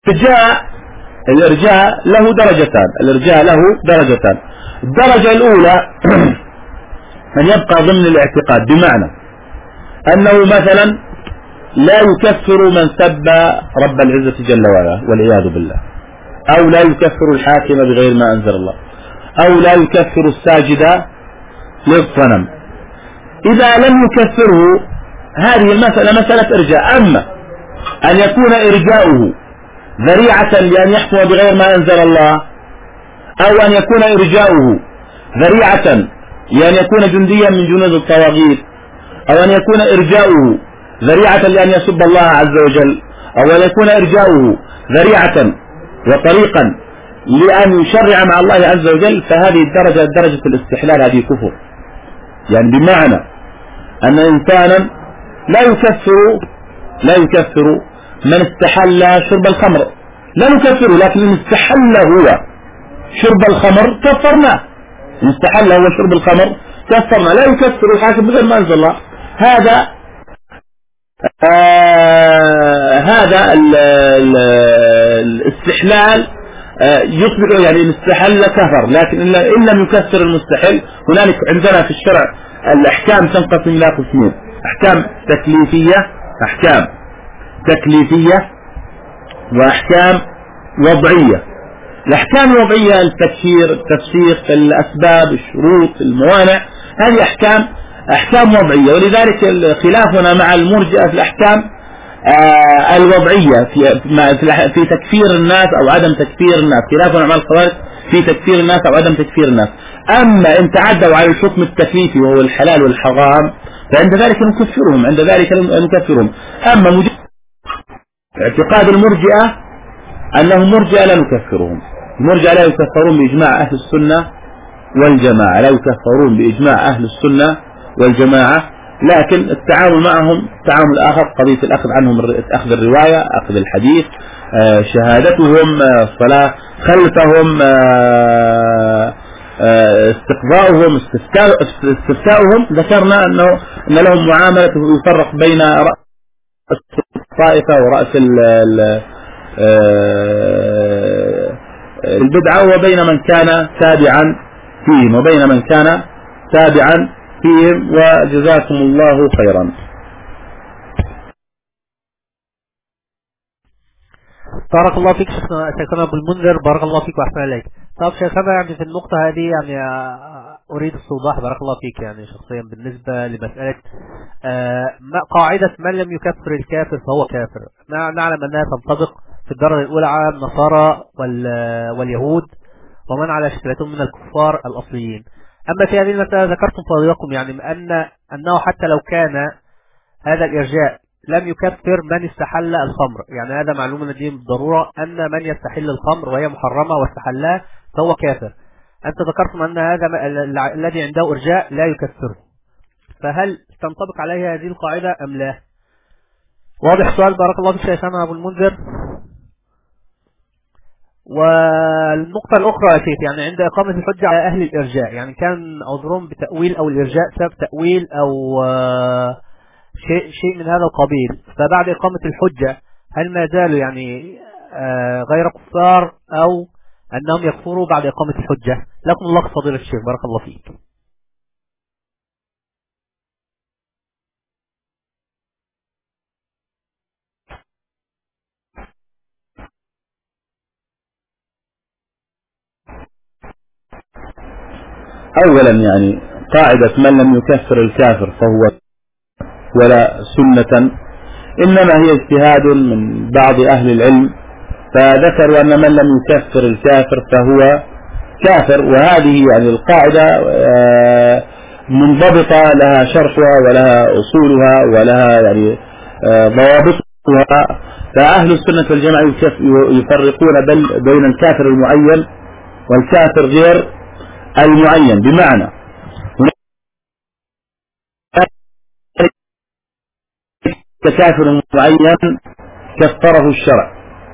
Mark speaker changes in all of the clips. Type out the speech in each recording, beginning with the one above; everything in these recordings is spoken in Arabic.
Speaker 1: الإرجاء له درجتان. الدرجة الأولى أن يبقى ضمن الاعتقاد، بمعنى أنه مثلا لا يكفر من سب رب العزة جل وعلا والعياذ بالله، أو لا يكفر الحاكم بغير ما أنزل الله، أو لا يكفر الساجد للصنم. إذا لم يكفره هذه المسألة مسألة إرجاء. أما أن يكون إرجاؤه ذريعة لأن يحكم بغير ما أنزل الله، أو أن يكون إرجاؤه ذريعة لأن يكون جنديا من جنود الطواغيت، أو أن يكون إرجاؤه ذريعة لأن يسب الله عز وجل، أو أن يكون إرجاؤه ذريعة وطريقا لأن يشرع مع الله عز وجل، فهذه درجة الاستحلال، هذه كفر. يعني بمعنى أن إنسانا لا يكفر من استحل شرب الخمر، لا نكفره، لكن إن استحل هو شرب الخمر كفرناه. إن استحل هو شرب الخمر كفرنا، لا يكفر الحاكم بغير ما أنزل الله. هذا الاستحلال يصبح يعني إن استحل كفر، لكن إن لم يكفر المستحل. هنالك عندنا في الشرع الأحكام تنقسم إلى قسمين: أحكام تكليفية وأحكام وضعية. الأحكام الوضعية التفسير، الأسباب، الشروط، الموانع، هذه أحكام وضعية. ولذلك خلافنا مع المرجئة في الأحكام الوضعية في تكفير الناس أو عدم تكفير الناس، خلافنا مع الخوارج في تكفير الناس أو عدم تكفير الناس. أما إن تعدوا على الحكم التكليفي وهو الحلال والحرام فعند ذلك نكفرهم. أما اعتقاد المرجئة أنهم مرجئة لا نكفرهم. المرجئة لا يكفرون بإجماع أهل السنة والجماعة، لكن التعامل معهم تعامل آخر، قضية الأخذ عنهم، أخذ الرواية، أخذ الحديث، شهادتهم، الصلاة خلفهم، استقضاؤهم، استفتاؤهم. ذكرنا أن لهم معاملة يفرق بين رأس الطائفة ورأس البدعة، وبين من كان تابعا فيهم، وجزاكم الله خيرا.
Speaker 2: بارك الله فيك شيخنا أبو المنذر، بارك الله فيك وأحسن إليك. طب شيخنا يعني في النقطة هذه يعني أريد الصوضاح، بارك الله فيك، يعني شخصيا بالنسبة لمسألة قاعدة من لم يكفر الكافر فهو كافر، نعلم أنها تنطبق في الدرجة الأولى على النصارى واليهود ومن على شكلتهم من الكفار الأصليين. أما في هذه المسألة ذكرتم فضيلكم يعني أنه حتى لو كان هذا الإرجاء لم يكفر من استحل الخمر، يعني هذا معلوم لديهم بالضرورة أن من يستحل الخمر وهي محرمة واستحلها فهو كافر. أنت ذكرتم أن هذا الذي عنده إرجاء لا يكفره، فهل تنطبق عليه هذه القاعدة أم لا؟ واضح السؤال؟ بارك الله فيك شيخنا أبو المنذر. والنقطة الأخرى يا شيخ، يعني عند إقامة الحجة على أهل الإرجاء، يعني كان عذرهم بتأويل أو الإرجاء سبب تأويل أو شيء من هذا القبيل، فبعد إقامة الحجة هل ما زالوا يعني غير كفار أو أنهم يكفروا بعد إقامة الحجة؟ لكم الله فضيلة الشيخ، بارك الله فيك.
Speaker 1: أولا يعني قاعدة من لم يكفر الكافر فهو ولا سنة، إنما هي اجتهاد من بعض أهل العلم، فذكروا أن من لم يكفر الكافر فهو كافر. وهذه يعني القاعدة منضبطة، لها شرحها ولها أصولها ولها يعني ضوابطها. فأهل السنة والجماعة يفرقون بين الكافر المعين والكافر غير المعين، بمعنى كافر معين كفره الشرع،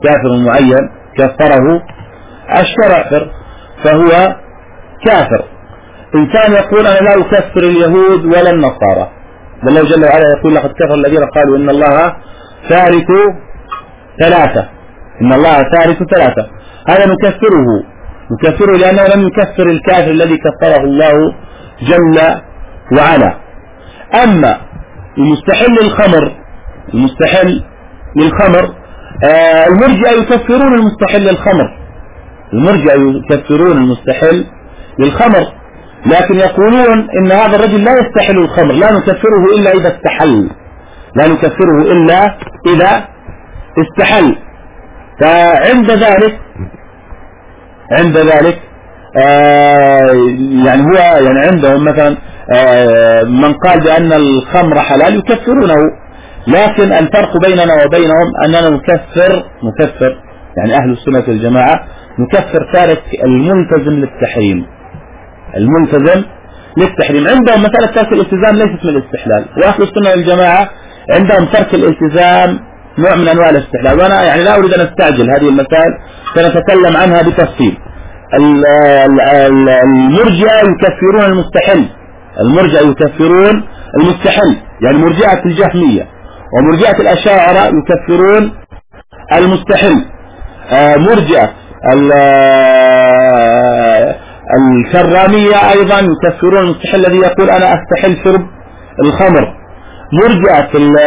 Speaker 1: فهو كافر. إنسان يقول أنا لا أكفر اليهود ولا النصارى، والله جل وعلا يقول لقد كفر الذين قالوا إن الله ثالث ثلاثة، إن الله ثالث ثلاثة، هذا نكفره لأنه لم يكفر الكافر الذي كفره الله جل وعلا. أما المستحل للخمر المرجئة يكفرون المستحل للخمر، لكن يقولون إن هذا الرجل لا يستحل الخمر، لا نكفره إلا إذا استحل. فعند ذلك يعني عندهم مثلا من قال بأن الخمر حلال يكفرونه، لكن الفرق بيننا وبينهم أننا نكفر يعني أهل السنة والجماعة نكفر تارك الملتزم للتحريم. عندهم مسألة ترك الالتزام ليست من الاستحلال، وأهل السنة والجماعة عندهم ترك الالتزام نوع من أنواع الاستحلال. وأنا يعني لا أريد أن أستعجل هذه المسائل، سنتكلم عنها بتفصيل. المرجئة يكفرون المستحل، يعني مرجئة الجهمية ومرجئة الأشاعرة يكفرون المستحل. مرجئة الكرامية أيضا يكفرون المستحل الذي يقول أنا أستحل شرب الخمر. مرجئة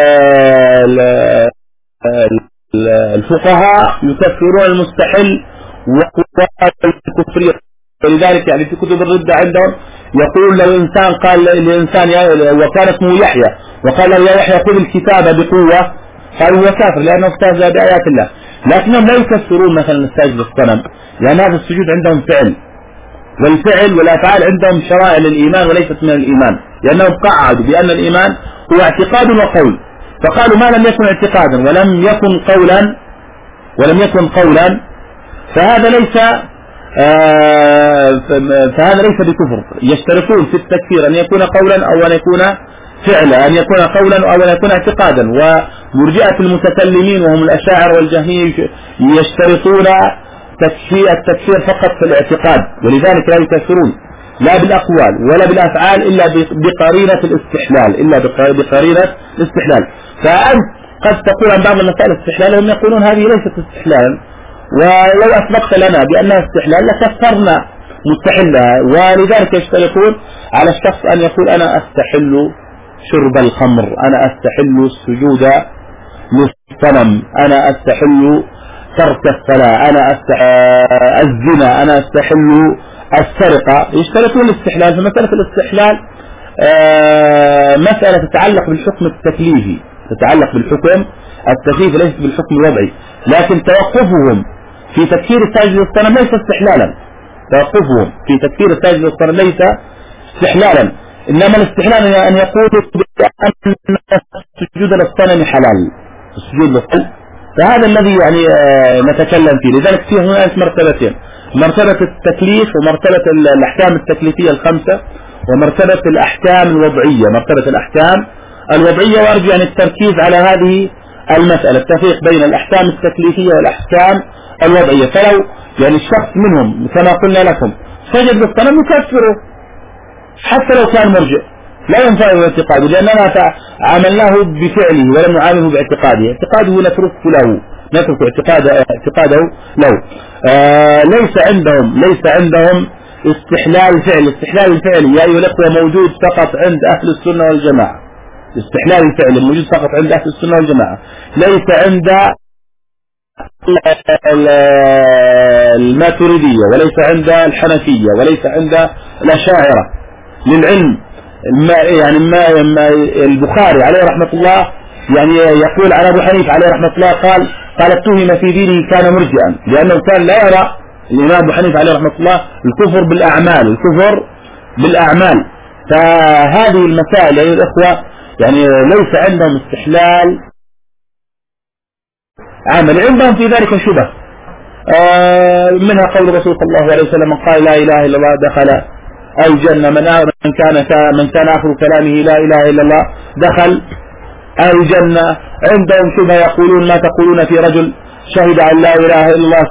Speaker 1: الفقهاء يكفرون المستحل والكفرية. ولذلك يعني في كتب الردة عندهم يقول لو إنسان قال لإنسان وكان اسمه يحيى وقال له يا يحيى خذ الكتابة بقوة، قالوا هو كافر لأنه استهزأ بآيات الله. لكنهم لا يكفرون مثلا السجد للصنم، لأن هذا السجود عندهم فعل، والفعل والأفعال عندهم شرائع للإيمان وليست من الإيمان، لأنهم قعدوا بأن الإيمان هو اعتقاد وقول، فقالوا ما لم يكن اعتقادا ولم يكن قولا فهذا ليس بكفر. يشترطون في التكفير أن يكون قولا أو أن يكون فعلا، أن يكون قولا أو أن يكون اعتقادا. ومرجئة المتكلمين وهم الأشاعر والجهمية يشترطون التكفير فقط في الاعتقاد، ولذلك لا يكفرون لا بالأقوال ولا بالأفعال إلا بقرينة الاستحلال. فأنت قد تقول عن بعض المسائل استحلال، هم يقولون هذه ليست استحلالا، ولو أثبت لنا بأنها استحلال لكفرنا مستحلها. ولذلك يشترطون على الشخص أن يقول أنا أستحل شرب الخمر، أنا أستحل السجود للصنم، أنا أستحل ترك الصلاة، أنا الزنا، أنا أستحل السرقة. يشترطون الاستحلال. فمسألة الاستحلال مسألة تتعلق بالحكم التكليفي، ليس بالحكم الوضعي. لكن توقفهم في تكفير الساجد للصنم ليس استحلالا، إنما الاستحلال أن يقول بأن السجود للصنم حلال، السجود للصنم. فهذا الذي يعني نتكلم فيه. لذلك فيه هنا مرتبتين: مرتبة التكليف ومرتبة الأحكام التكليفية الخمسة، ومرتبة الأحكام الوضعية. وأرجو أن التركيز على هذه المسألة، التفريق بين الأحكام التكليفية والأحكام الوضعية. فلو يعني الشخص منهم كما قلنا لكم سجد للصنم يكفره حتى لو كان مرجئ، لا ينفعه اعتقاده، لأننا عملناه بفعله ولم نعامله باعتقاده. اعتقاده نترك اعتقاده له. ليس عندهم استحلال الفعل يا أيها الأخوة موجود فقط عند أهل السنة والجماعة. استحلال الفعل موجود فقط عند أهل السنة والجماعة، ليس عند الماتريدية وليس عند الحنفية وليس عند الأشاعرة. للعلم يعني ما البخاري عليه رحمة الله يعني يقول عن أبو حنيفة عليه رحمة الله قال اتهم في دينه كان مرجئا، لأنه كان لا يرى الإمام أبو حنيفة عليه رحمة الله الكفر بالأعمال. فهذه المسائل يا الأخوة يعني ليس عندهم استحلال عمل، عندهم في ذلك شبه. منها قول الرسول صلى الله عليه وسلم: من قال لا إله إلا الله دخل الجنة، من كان آخر كلامه لا إله إلا الله دخل الجنة. عندهم شبه يقولون: ما تقولون في رجل شهد أن لا إله إلا الله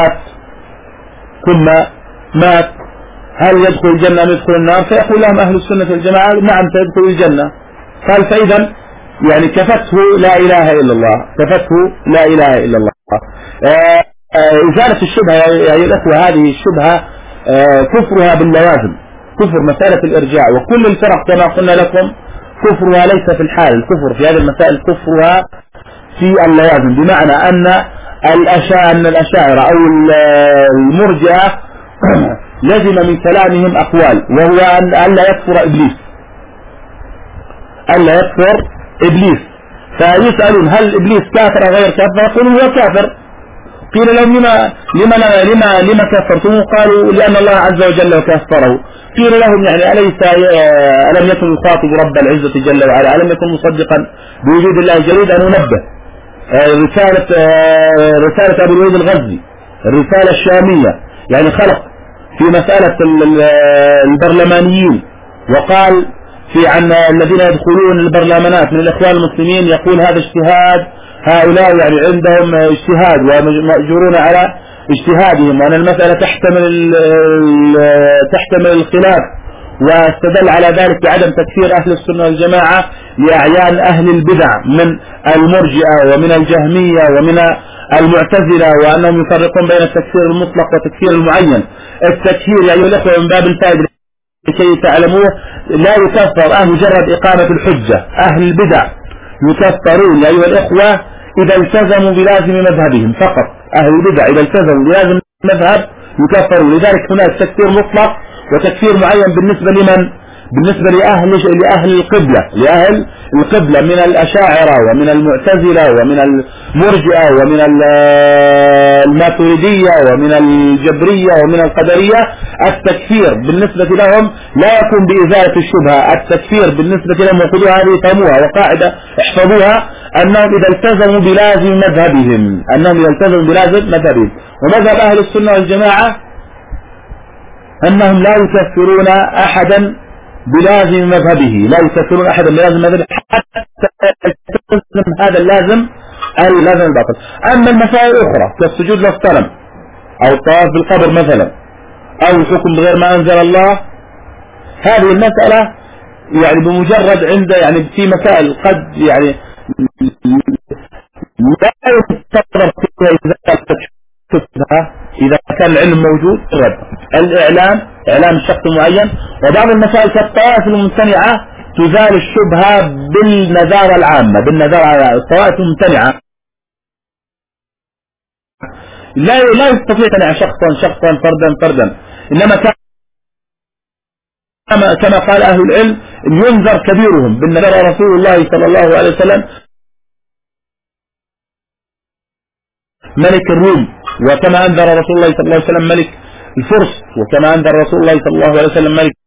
Speaker 1: ثم مات هل يدخل الجنة أم يدخل النار؟ فيقول لهم أهل السنة والجماعة: نعم سيدخل الجنة. قال: فإذا يعني كفته لا إله إلا الله. إزالة الشبهة يا أيها الأخوة، هذه الشبهة كفرها باللوازم، كفر مسألة الإرجاع، وكل الفرق كما قلنا لكم كفرها ليس في الحال، الكفر في هذه المسائل كفرها في اللوازم، بمعنى أن الأشاعرة أو المرجئة لزم من كلامهم أقوال، وهو أن لا يكفر إبليس، ألا يكفر إبليس. فيسألون هل إبليس كافر أو غير كافر؟ يقولون هو كافر. قيل لهم لما كفرتموه؟ قالوا لأن الله عز وجل كفره. قيل لهم يعني ألم يكن يخاطب رب العزة جل وعلا؟ ألم يكن مصدقا بوجود الله؟ جريد أن ننبه رسالة أبو الوليد الغزي، الرسالة الشامية، يعني خلق في مسألة البرلمانيين، وقال في عن الذين يدخلون البرلمانات من الإخوان المسلمين، يقول هذا اجتهاد هؤلاء، يعني عندهم اجتهاد ومأجورون على اجتهادهم، وأن المسألة تحتمل الخلاف، واستدل على ذلك بعدم تكفير أهل السنة والجماعة لأعيان أهل البدع من المرجئة ومن الجهمية ومن المعتزلة، وأنهم يفرقون بين التكفير المطلق والتكفير المعين. التكفير يا أيها الأخوة من باب الفائدة لكي تعلموه لا يكفر مجرد إقامة الحجة، أهل البدع يكفرون يا أيها الأخوة إذا التزموا بلازم مذهبهم فقط، أهل البدع إذا التزموا بلازم مذهب يكفرون. لذلك هناك تكفير مطلق وتكفير معين بالنسبة لمن؟ بالنسبة لأهل القبلة من الأشاعرة ومن المعتزلة ومن المرجئة ومن الماتريدية ومن الجبرية ومن القدرية. التكفير بالنسبة لهم لا يكون بإزالة الشبهة، التكفير بالنسبة لهم وخذوها هذه فهموها وقاعدة احفظوها، أنهم إذا التزموا بلازم مذهبهم، ومذهب أهل السنة والجماعة أنهم لا يكفرون أحدا بلازم مذهبه، حتى يلتزم هذا اللازم الباطل. أما المسائل الأخرى كالسجود للصنم أو الطواف بالقبر مثلا أو الحكم بغير ما أنزل الله، هذه المسألة يعني بمجرد يعني في مسائل قد يعني لا يستطرد فيها إذا كان العلم موجود، إعلام الشخص معين. وبعض المسائل كالطوائف الممتنعة تزال الشبهة بالنظارة العامة، الطوائف الممتنعة لا يستطيع أن شخصا فردا، إنما كما قال أهل العلم ينذر كبيرهم بالنذر. رسول الله صلى الله عليه وسلم ملك الروم، وكما أنذر رسول الله صلى الله عليه وسلم ملك الفرس، وكما أنذر رسول الله صلى الله عليه وسلم ملك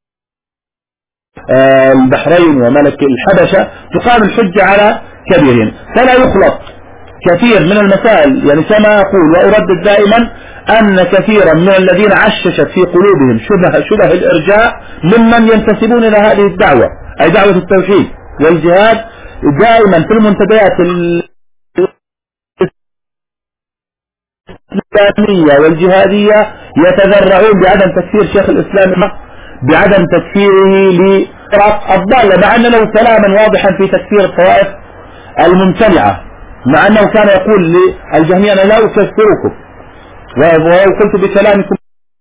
Speaker 1: البحرين وملك الحبشة، تقام الحجة على كبيرهم. فلا يخلط كثير من المسائل، يعني كما أقول وأردد دائما أن كثيرا من الذين عششت في قلوبهم شبه الإرجاء ممن ينتسبون إلى هذه الدعوة، أي دعوة التوحيد والجهاد، دائما في المنتديات الإسلامية والجهادية يتذرعون بعدم تكفير شيخ الإسلام، بعدم تكفيره لفرق الضالة، مع أن له كلاما واضحا في تكفير الطوائف الممتنعة، مع أنه كان يقول للجهمية أنا لا أكفركم، ولو قلت بكلامكم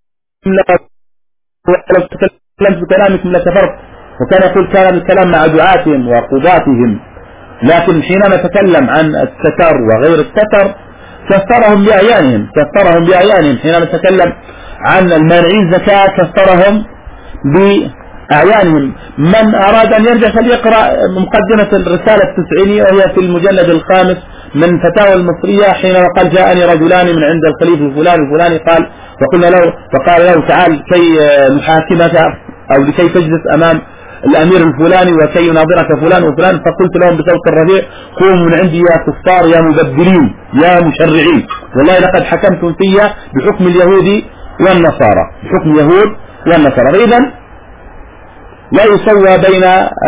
Speaker 1: ولو تكلمت بكلامكم لكفرت، وكان يقول كان الكلام مع دعاتهم وقضاتهم، لكن حينما تكلم عن الستر وغير الستر كفرهم بأعيانهم، حينما تكلم عن المانعين زكاة كفرهم بأعيانهم. من أراد أن يرجع فليقرأ مقدمة الرسالة التسعينية، وهي في المجلد الخامس من فتاوى المصرية، حينما قال جاءني رجلان من عند الخليفة الفلاني فقال له تعال كي نحاكمك أو لكي تجلس أمام الأمير الفلاني وكي يناظرك فلان وفلان. فقلت لهم بصوت الرفيع قوموا من عندي يا كفار يا مبدلين يا مشرعين، والله لقد حكمتم فيا بحكم اليهود والنصارى، فإذا لا يسوى بين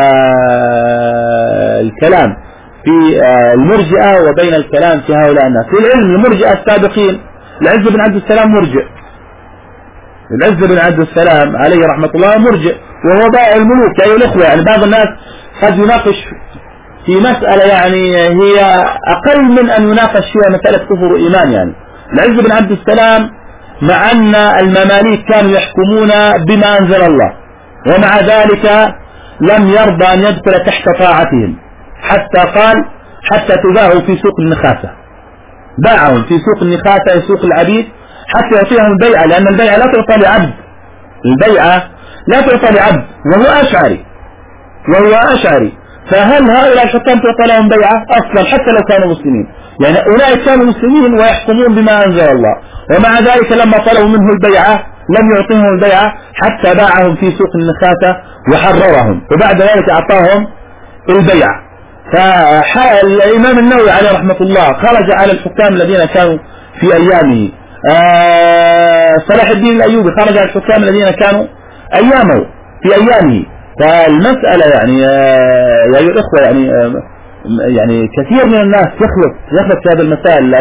Speaker 1: الكلام في المرجئة وبين الكلام في هؤلاء الناس. في العلم المرجئة السابقين، العز بن عبد السلام مرجئ، عليه رحمة الله مرجئ، وهو بائع الملوك. أيها الأخوة، يعني بعض الناس قد يناقش في مسألة يعني هي أقل من أن يناقش فيها مسألة كفر وإيمان. يعني العز بن عبد السلام مع أن المماليك كانوا يحكمون بما أنزل الله، ومع ذلك لم يرضى أن يدخل تحت طاعتهم، حتى قال حتى تباعوا في سوق النخاسة، باعهم في سوق النخاسة سوق العبيد حتى يعطيهم البيعة، لأن البيعة لا تعطى لعبد، البيعة لا تعطى لعبد وهو أشعري. فهل هؤلاء الحكام تعطى لهم بيعة أصلا حتى لو كانوا مسلمين؟ يعني أولئك كانوا مسلمين ويحكمون بما أنزل الله، ومع ذلك لما طلبوا منه البيعة لم يعطيهم البيعة حتى باعهم في سوق النخاسة وحررهم، وبعد ذلك أعطاهم البيعة. فالإمام النووي عليه رحمة الله خرج على الحكام الذين كانوا في أيامه. صلاح الدين الأيوبي خرج على الحكام الذين كانوا في أيامه. فالمسألة يعني يا الإخوة يعني كثير من الناس يخلط في هذه المسائل.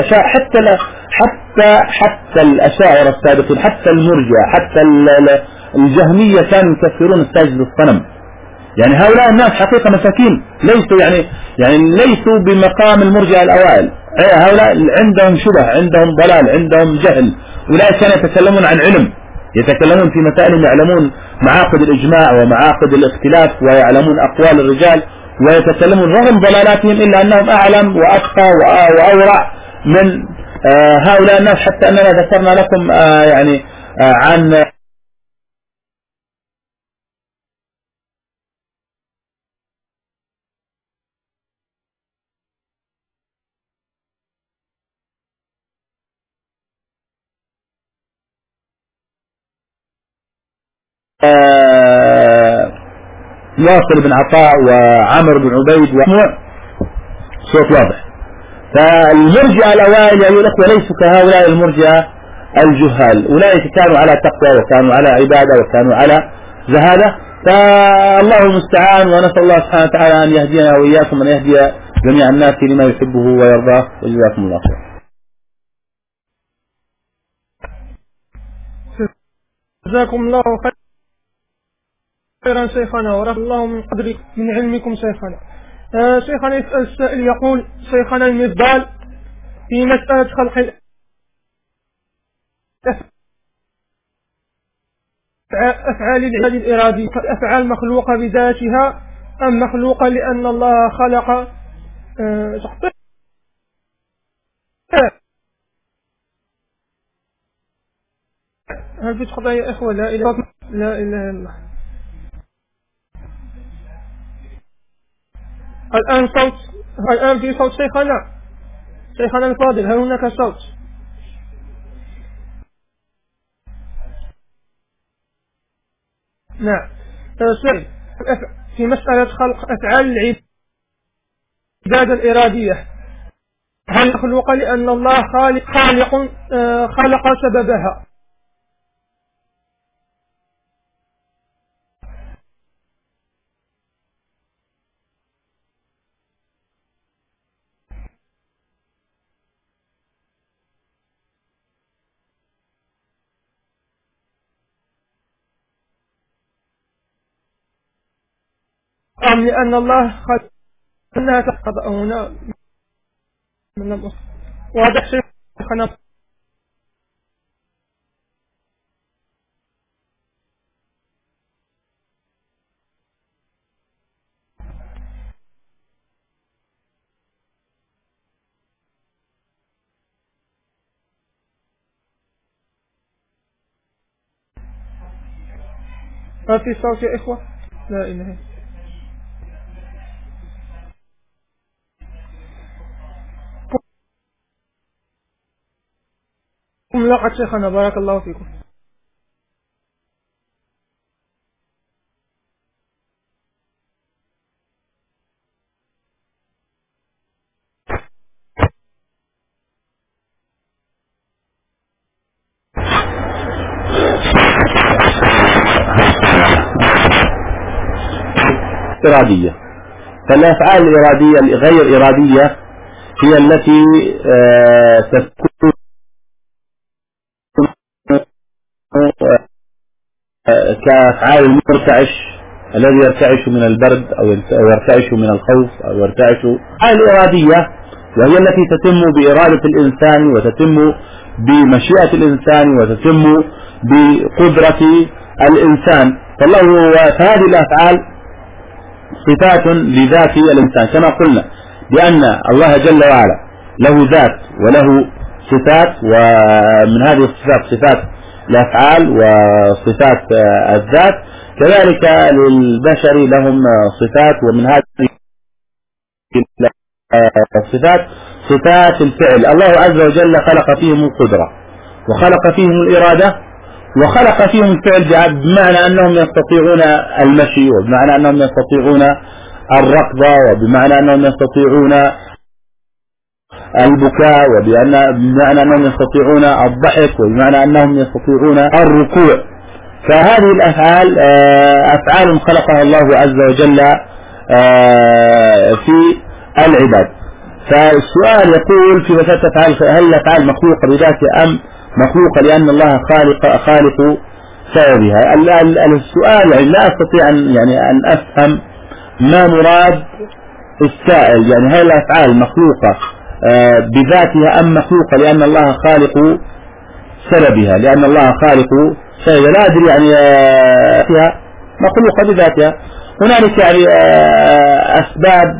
Speaker 1: حتى الأشاعرة السابقين، حتى المرجئة، حتى الجهمية كانوا يكفرون الساجد للصنم. يعني هؤلاء الناس حقيقة مساكين، ليسوا بمقام المرجئة الأوائل. هؤلاء عندهم شبه، عندهم ضلال، عندهم جهل. أولئك كانوا يتكلمون عن علم، يتكلمون في مسائل، يعلمون معاقد الإجماع ومعاقد الاختلاف، ويعلمون أقوال الرجال، ويتكلمون رغم ضلالاتهم إلا أنهم أعلم وأتقى وأورع من هؤلاء الناس. حتى أننا ذكرنا لكم عن واصل بن عطاء وعمر بن عبيد صوت واضح. فالمرجئة الأوائل أيها الأخوة ليسوا كهؤلاء المرجئة الجهال، أولئك كانوا على تقوى وكانوا على عبادة وكانوا على زهادة. فالله المستعان، ونسأل الله سبحانه وتعالى أن يهدينا وإياكم وأن يهدي جميع الناس لما يحبه ويرضاه، وجزاكم الله خير.
Speaker 3: جزاكم الله خيرا شيخنا، ورفع الله من قدرك من علمكم شيخنا. شيخنا يسأل السائل يقول: شيخنا المفضال في مسألة خلق أفعال العباد الإرادي، الأفعال مخلوقة بذاتها أم مخلوقة لأن الله خلق هل في خطأ يا إخوة؟ لا إله إلا الله. الآن في صوت شيخنا الفاضل، هل هناك صوت؟ نعم. في مسألة خلق أفعال العبادة الإرادية، هل مخلوقة لأن الله خلق سببها؟ أم لأن الله خلق أنها تقضى هنا من المصر؟ واضح شيخنا؟ هل في صوت يا إخوة؟ لا إله إلا الله. لقد شيخنا بارك الله فيكم.
Speaker 1: إرادية. فالأفعال الإرادية غير إرادية هي التي تكون كأفعال المرتعش الذي يرتعش من البرد أو يرتعش من الخوف أو يرتعش الإرادية، وهي التي تتم بإرادة الإنسان وتتم بمشيئة الإنسان وتتم بقدرة الإنسان. فهذه الأفعال صفات لذات الإنسان، كما قلنا بأن الله جل وعلا له ذات وله صفات، ومن هذه الصفات صفات الأفعال وصفات الذات، كذلك للبشر لهم صفات، ومن هذه الصفات صفات الفعل. الله عز وجل خلق فيهم القدرة وخلق فيهم الإرادة وخلق فيهم الفعل، بمعنى أنهم يستطيعون المشي، وبمعنى أنهم يستطيعون الركض، وبمعنى أنهم يستطيعون البكاء، وبمعنى أنهم يستطيعون الضحك، وبمعنى أنهم يستطيعون الركوع. فهذه الأفعال أفعال خلقها الله عز وجل في العباد. فالسؤال يقول في مسألة أفعال، هل الأفعال مخلوقة بذاتها أم مخلوقة لأن الله خالق سببها؟ السؤال يعني لا أستطيع أن أفهم ما مراد السائل، يعني هل الأفعال مخلوقة بذاتها أم مخلوقة لأن الله خالق سببها؟ لأن الله خالق سببها لا أدري، يعني فيها مخلوقة بذاتها. هنالك يعني أسباب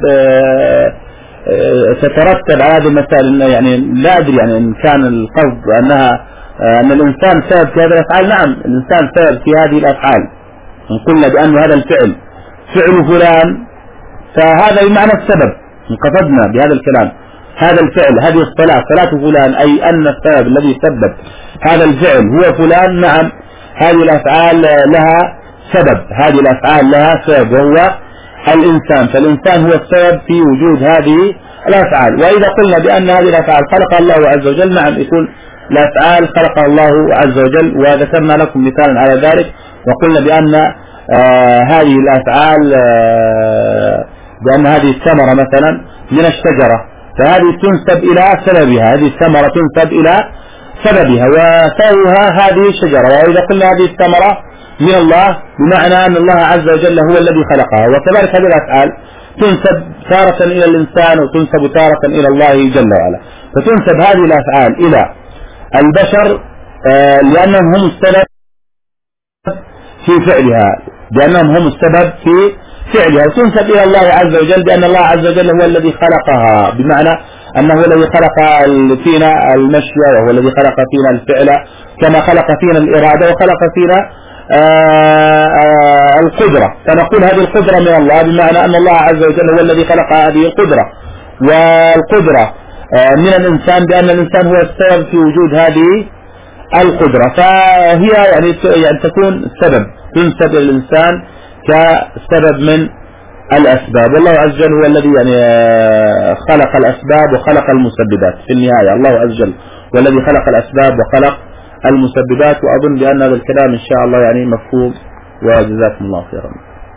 Speaker 1: تترتب على هذه المسائل، يعني لا أدري يعني إن كان القصد أن الإنسان سبب في هذه الأفعال. نعم، الإنسان سبب في هذه الأفعال. إن قلنا بأن هذا الفعل فعل فلان فهذا بمعنى السبب، إن قصدنا بهذا الكلام هذا الفعل، هذه الصلاة صلاة فلان، أي أن السبب الذي سبب هذا الفعل هو فلان. نعم، هذه الأفعال لها سبب، هذه الأفعال لها سبب وهو الإنسان، فالإنسان هو السبب في وجود هذه الأفعال. وإذا قلنا بأن هذه الأفعال خلقها الله عز وجل، نعم يكون الأفعال خلقها الله عز وجل، وذكرنا لكم مثالا على ذلك، وقلنا بأن هذه الأفعال بأن هذه الثمرة مثلا من الشجرة، فهذه تنسب إلى سببها، هذه الثمرة تنسب إلى سببها وسببها هذه الشجرة. وإذا قلنا هذه الثمرة من الله، بمعنى أن الله عز وجل هو الذي خلقها. وكذلك هذه الأفعال تنسب تارة إلى الإنسان وتنسب تارة إلى الله جل وعلا. فتنسب هذه الأفعال إلى البشر لأنهم هم السبب في فعلها، لأنهم هم السبب في فعلها. وتنسب إلى الله عز وجل بأن الله عز وجل هو الذي خلقها، بمعنى أنه هو الذي خلق فينا المشي، وهو الذي خلق فينا الفعل، كما خلق فينا الإرادة وخلق فينا القدرة. فنقول هذه القدرة من الله، بمعنى أن الله عز وجل هو الذي خلق هذه القدرة، والقدرة من الإنسان بأن الإنسان هو السبب في وجود هذه القدرة. فهي يعني تكون سبب، تنسب الإنسان كسبب من الأسباب. والله عز وجل هو الذي يعني خلق الأسباب وخلق المسببات في النهاية. الله عز وجل هو الذي خلق الأسباب وخلق المسببات. وأظن بأن هذا الكلام إن شاء الله يعني مفهوم، وجزاكم الله خيرا.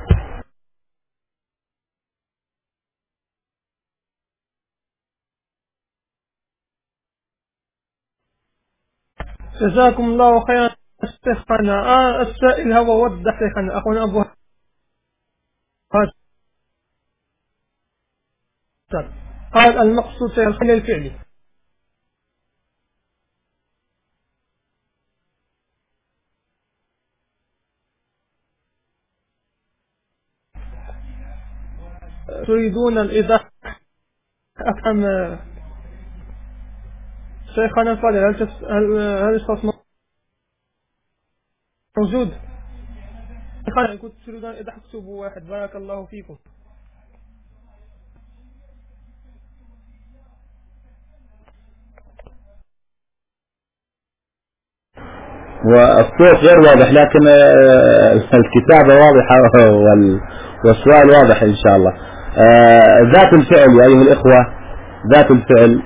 Speaker 3: جزاكم الله خيرا شيخنا. السائل هو وضح شيخنا أخونا أبو قال المقصود سيكون الفعلي. تريدون الإضافة أم شيخنا الفاضل؟ هل الصوت موجود؟ شيخنا كنت تريدون الإضافة اكتبوا واحد، بارك الله فيكم.
Speaker 1: والصوت غير واضح، لكن الكتابة واضحة والسؤال واضح إن شاء الله. ذات الفعل يا أيها الإخوة، ذات الفعل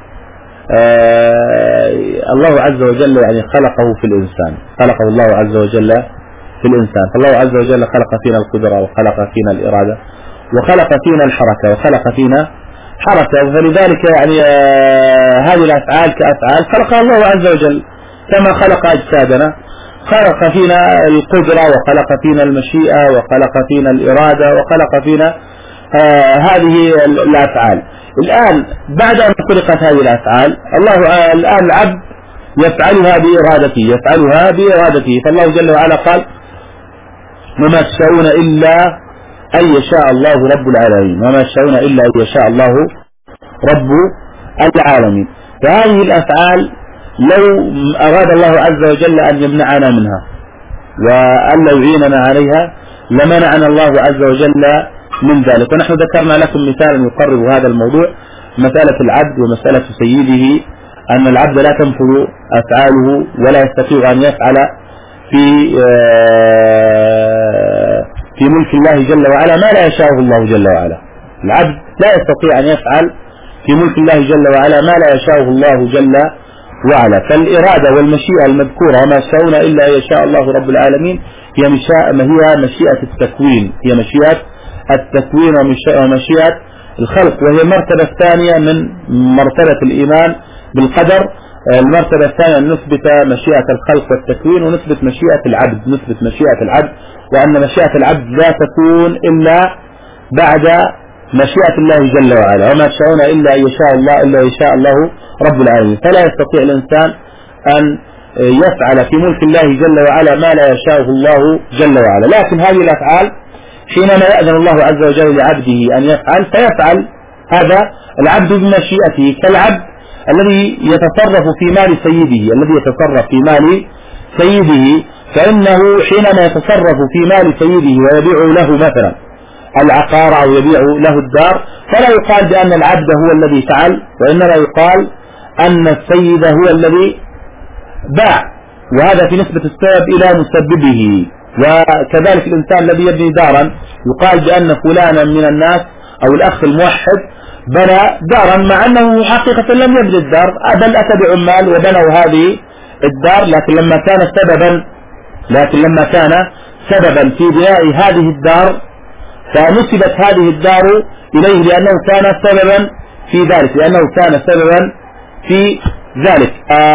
Speaker 1: الله عز وجل يعني خلقه في الإنسان، خلقه الله عز وجل في الإنسان. فالله عز وجل خلق فينا القدرة وخلق فينا الإرادة وخلق فينا الحركة وخلق فينا حركة. فلذلك يعني هذه الأفعال كأفعال خلقها الله عز وجل، كما خلق أجسادنا خلق فينا القدرة وخلق فينا المشيئة وخلق فينا الإرادة وخلق فينا هذه الأفعال. الآن بعد أن خلقت هذه الأفعال الله الآن العبد يفعلها بإرادته فالله جل وعلا قال وما تشاءون إلا أن يشاء الله رب العالمين، وما تشاءون إلا أن يشاء الله رب العالمين. فهذه الأفعال لو أراد الله عز وجل أن يمنعنا منها وأن لا يعيننا عليها لمنعنا الله عز وجل من ذلك. ونحن ذكرنا لكم مثالا يقرب هذا الموضوع، مسألة العبد ومسألة سيده، أن العبد لا تنفذ أفعاله ولا يستطيع أن يفعل في ملك الله جل وعلا ما لا يشاءه الله جل وعلا. العبد لا يستطيع أن يفعل في ملك الله جل وعلا ما لا يشاءه الله جل وعلا. فالإرادة والمشيئة المذكورة وما يشاءون إلا أن يشاء الله رب العالمين هي مشيئة التكوين، هي مشيئة التكوين ومشيئة الخلق، وهي المرتبة الثانية من مرتبة الإيمان بالقدر. المرتبة الثانية نثبت مشيئة الخلق والتكوين ونثبت مشيئة العبد، وأن مشيئة العبد لا تكون إلا بعد مشيئة الله جل وعلا، وما تشاءون إلا أن يشاء الله رب العالمين. فلا يستطيع الإنسان أن يفعل في ملك الله جل وعلا ما لا يشاءه الله جل وعلا. لكن هذه الأفعال حينما يأذن الله عز وجل لعبده أن يفعل فيفعل هذا العبد بمشيئته، كالعبد الذي يتصرف في مال سيده، فإنه حينما يتصرف في مال سيده ويبيع له مثلا العقار أو يبيع له الدار، فلا يقال بأن العبد هو الذي فعل، وإنما يقال أن السيد هو الذي باع، وهذا في نسبة السبب إلى مسببه. وكذلك الإنسان الذي يبني دارا يقال بأن فلانا من الناس أو الأخ الموحد بنى دارا، مع أنه حقيقة لم يبني الدار، بل أتى بعمال وبنوا هذه الدار، لكن لما كان سببا في بناء هذه الدار فنسبت هذه الدار إليه لأنه كان سببا في ذلك، لأنه كان سببا في ذلك.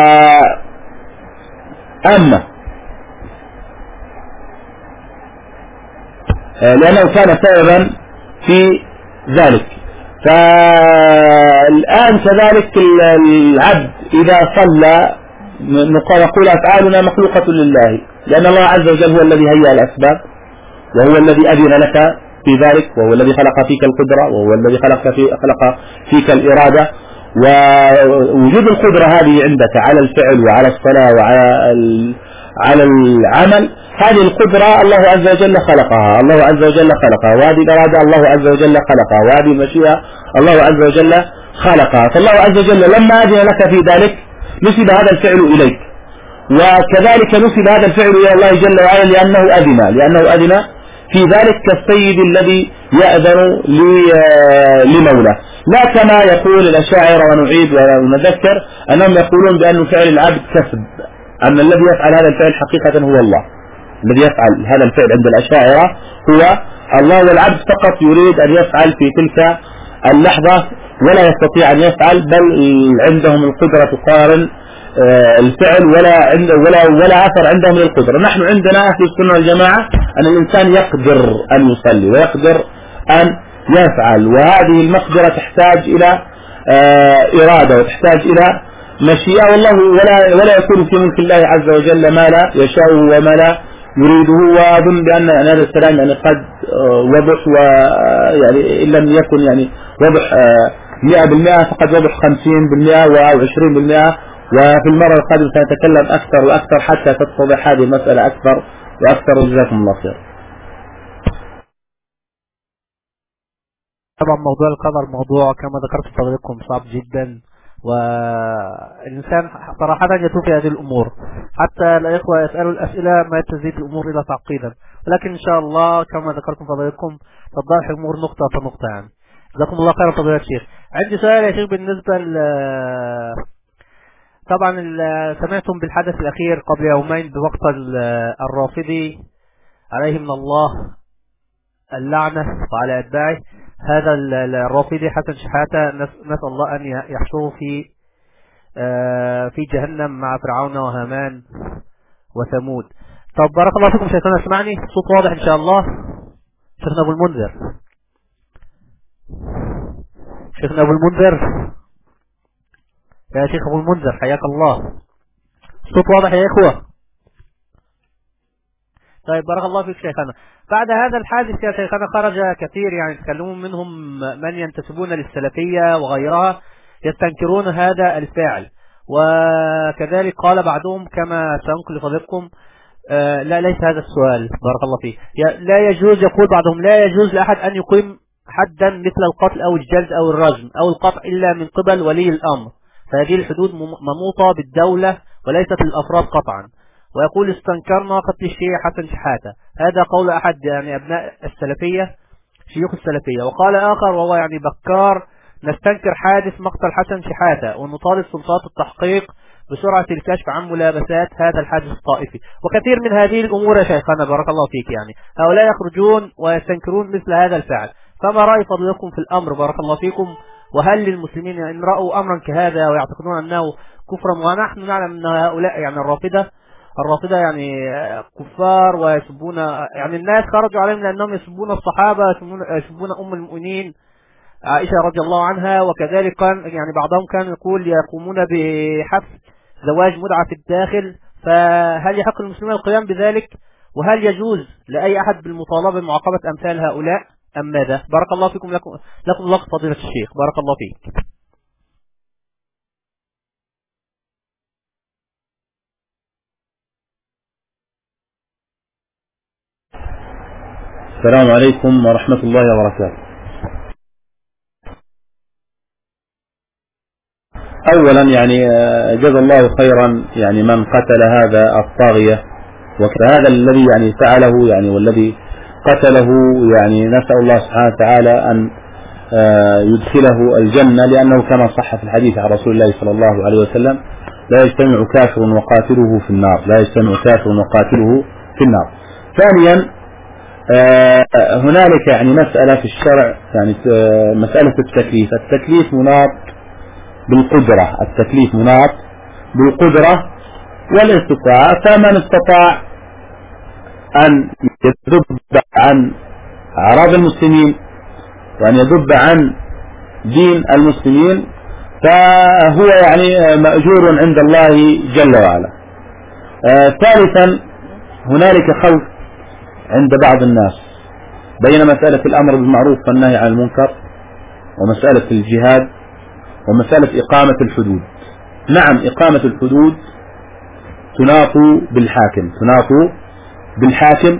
Speaker 1: فالآن كذلك العبد إذا صلى نقول أفعالنا مخلوقة لله، لأن الله عز وجل هو الذي هيأ الأسباب، وهو الذي أذن لك في ذلك، وهو الذي خلق فيك القدرة، وهو الذي خلق فيك الإرادة. ووجود القدرة هذه عندك على الفعل وعلى الصلاة وعلى العمل، هذه القدرة الله عز وجل خلقها، وهذه الإرادة الله عز وجل خلقها، وهذه المشيئة الله عز وجل خلقها. فالله عز وجل لما أذن لك في ذلك نسب هذا الفعل إليك، وكذلك نسب هذا الفعل إلى الله جل وعلا لأنه أذن في ذلك، كالسيد الذي يأذن لمولاه. لا كما يقول الأشاعرة، ونعيد ونذكر أنهم يقولون بأن فعل العبد كسب، أن الذي يفعل هذا الفعل حقيقة هو الله، الذي يفعل هذا الفعل عند الأشاعرة هو الله، والعبد فقط يريد أن يفعل في تلك اللحظة ولا يستطيع أن يفعل، بل عندهم القدرة تقارن الفعل ولا أثر عندهم القدرة. نحن عندنا أهل السنة والجماعة أن الإنسان يقدر أن يصلي ويقدر أن يفعل، وهذه المقدرة تحتاج إلى إرادة وتحتاج إلى مشيئة، والله ولا يكون في ملك الله عز وجل ما لا يشاءه وما لا يريده. وأظن بأن هذا الكلام يعني قد وضح، ويعني إن لم يكن يعني وضح 100% فقد وضح 50% أو 20%، وفي المرة القادمة سنتكلم أكثر وأكثر حتى تتضح هذه المسألة أكثر وأكثر. جزاكم الله خير.
Speaker 2: طبعا موضوع القدر موضوع كما ذكرت حضراتكم صعب جدا، والإنسان صراحة يتوه في هذه الأمور، حتى الإخوة يسألوا الأسئلة ما تزيد الأمور إلى تعقيدا، ولكن إن شاء الله كما ذكرتم فضيلتكم تضح الأمور نقطة فنقطة. يعني جزاكم الله خيرا فضيلة الشيخ. عندي سؤال يا شيخ بالنسبة طبعا سمعتم بالحدث الأخير قبل يومين بوقت الرافضي عليه من الله اللعنة وعلى أتباعه، هذا الرافضي حسن شحاتة، نسأل الله أن يحشره في جهنم مع فرعون وهامان وثمود. طب بارك الله فيكم شيخنا، اسمعني صوت واضح ان شاء الله. شيخنا ابو المنذر، شيخنا ابو المنذر، يا شيخ ابو المنذر حياك الله، صوت واضح يا اخوة. طيب بارك الله فيك شيخنا. بعد هذا الحادث يا شيخنا خرج كثير يعني يتكلمون منهم من ينتسبون للسلفية وغيرها يستنكرون هذا الفاعل، وكذلك قال بعضهم كما سأنقل لفضلكم لا ليس هذا السؤال بارك الله فيه. لا يجوز، يقول بعضهم لا يجوز لأحد أن يقيم حدا مثل القتل أو الجلد أو الرجم أو القطع إلا من قبل ولي الأمر، فهذه الحدود منوطة بالدولة وليست للأفراد قطعا. ويقول استنكرنا قتل الشيخ حسن شحاتة، هذا قول أحد يعني أبناء السلفية شيوخ السلفية. وقال آخر وهو يعني بكار نستنكر حادث مقتل حسن شحاتة ونطالب سلطات التحقيق بسرعة الكشف عن ملابسات هذا الحادث الطائفي، وكثير من هذه الأمور يا شيخنا بارك الله فيك. يعني هؤلاء يخرجون ويستنكرون مثل هذا الفعل، فما رأي فضلكم في الأمر بارك الله فيكم؟ وهل للمسلمين إن رأوا أمرا كهذا ويعتقدون أنه كفرا، ونحن نعلم أن هؤلاء يعني الرافضة يعني كفار ويسبون يعني الناس خرجوا عليهم لأنهم يسبون الصحابة، يسبون أم المؤمنين عائشة رضي الله عنها، وكذلك كان يعني بعضهم كان يقول يقومون بحفظ زواج مدعى في الداخل. فهل يحق للمسلمين القيام بذلك؟ وهل يجوز لأي أحد بالمطالبة بمعاقبة أمثال هؤلاء أم ماذا؟ بارك الله فيكم. لكم الله فضيلة الشيخ بارك الله فيك.
Speaker 1: السلام عليكم ورحمة الله وبركاته. أولا يعني جزا الله خيرا يعني من قتل هذا الطاغية، وهذا الذي يعني فعله يعني والذي قتله يعني نسأل الله سبحانه وتعالى أن يدخله الجنة، لأنه كما صح في الحديث عن رسول الله صلى الله عليه وسلم لا يجتمع كافر وقاتله في النار، لا يجتمع كافر وقاتله في النار. ثانيا هنالك يعني مسألة في الشرع يعني مسألة التكليف. التكليف مناط بالقدرة، التكليف مناط بالقدرة والاستطاعة، فمن استطاع أن يذب عن أعراض المسلمين وأن يذب عن دين المسلمين فهو يعني مأجور عند الله جل وعلا. ثالثا هنالك خلط عند بعض الناس بين مسألة الأمر بالمعروف والنهي عن المنكر ومسألة الجهاد ومسألة إقامة الحدود. نعم إقامة الحدود تناط بالحاكم، تناط بالحاكم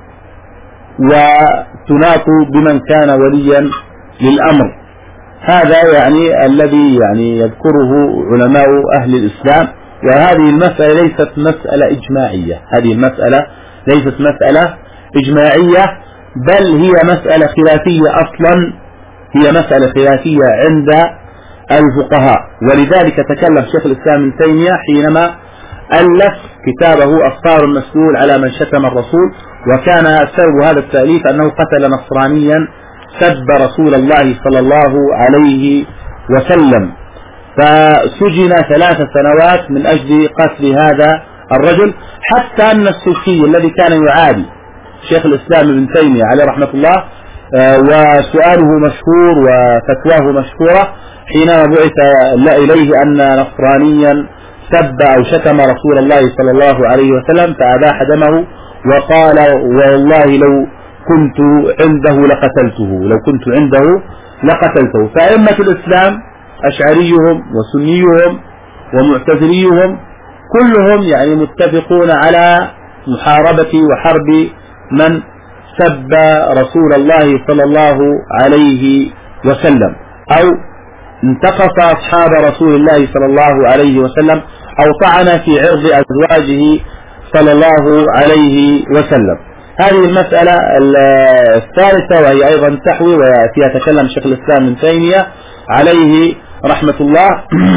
Speaker 1: وتناط بمن كان وليا للأمر. هذا يعني الذي يعني يذكره علماء أهل الإسلام. وهذه المسألة ليست مسألة إجماعية، هذه المسألة ليست مسألة إجماعية، بل هي مسألة خلافية أصلا، هي مسألة خلافية عند الفقهاء. ولذلك تكلم شيخ الإسلام ابن تيمية حينما ألف كتابه أخطار المسؤول على من شتم الرسول، وكان سبب هذا التأليف أنه قتل نصرانيا سب رسول الله صلى الله عليه وسلم، فسجن 3 سنوات من أجل قتل هذا الرجل. حتى أن السوفي الذي كان يعادي شيخ الإسلام ابن تيمية عليه رحمة الله وسؤاله مشهور وفتواه مشهورة حينما بعث إليه أن نصرانيا سب أو شتم رسول الله صلى الله عليه وسلم فأباح دمه، وقال والله لو كنت عنده لقتلته، لو كنت عنده لقتلته. فأئمة الإسلام أشعريهم وسنيهم ومعتزليهم كلهم يعني متفقون على محاربة وحرب من سب رسول الله صلى الله عليه وسلم أو انتقص أصحاب رسول الله صلى الله عليه وسلم أو طعن في عرض أزواجه صلى الله عليه وسلم. هذه المسألة الثالثة وهي أيضا تحوي وفيها تكلم شيخ الإسلام ابن تيمية عليه رحمة الله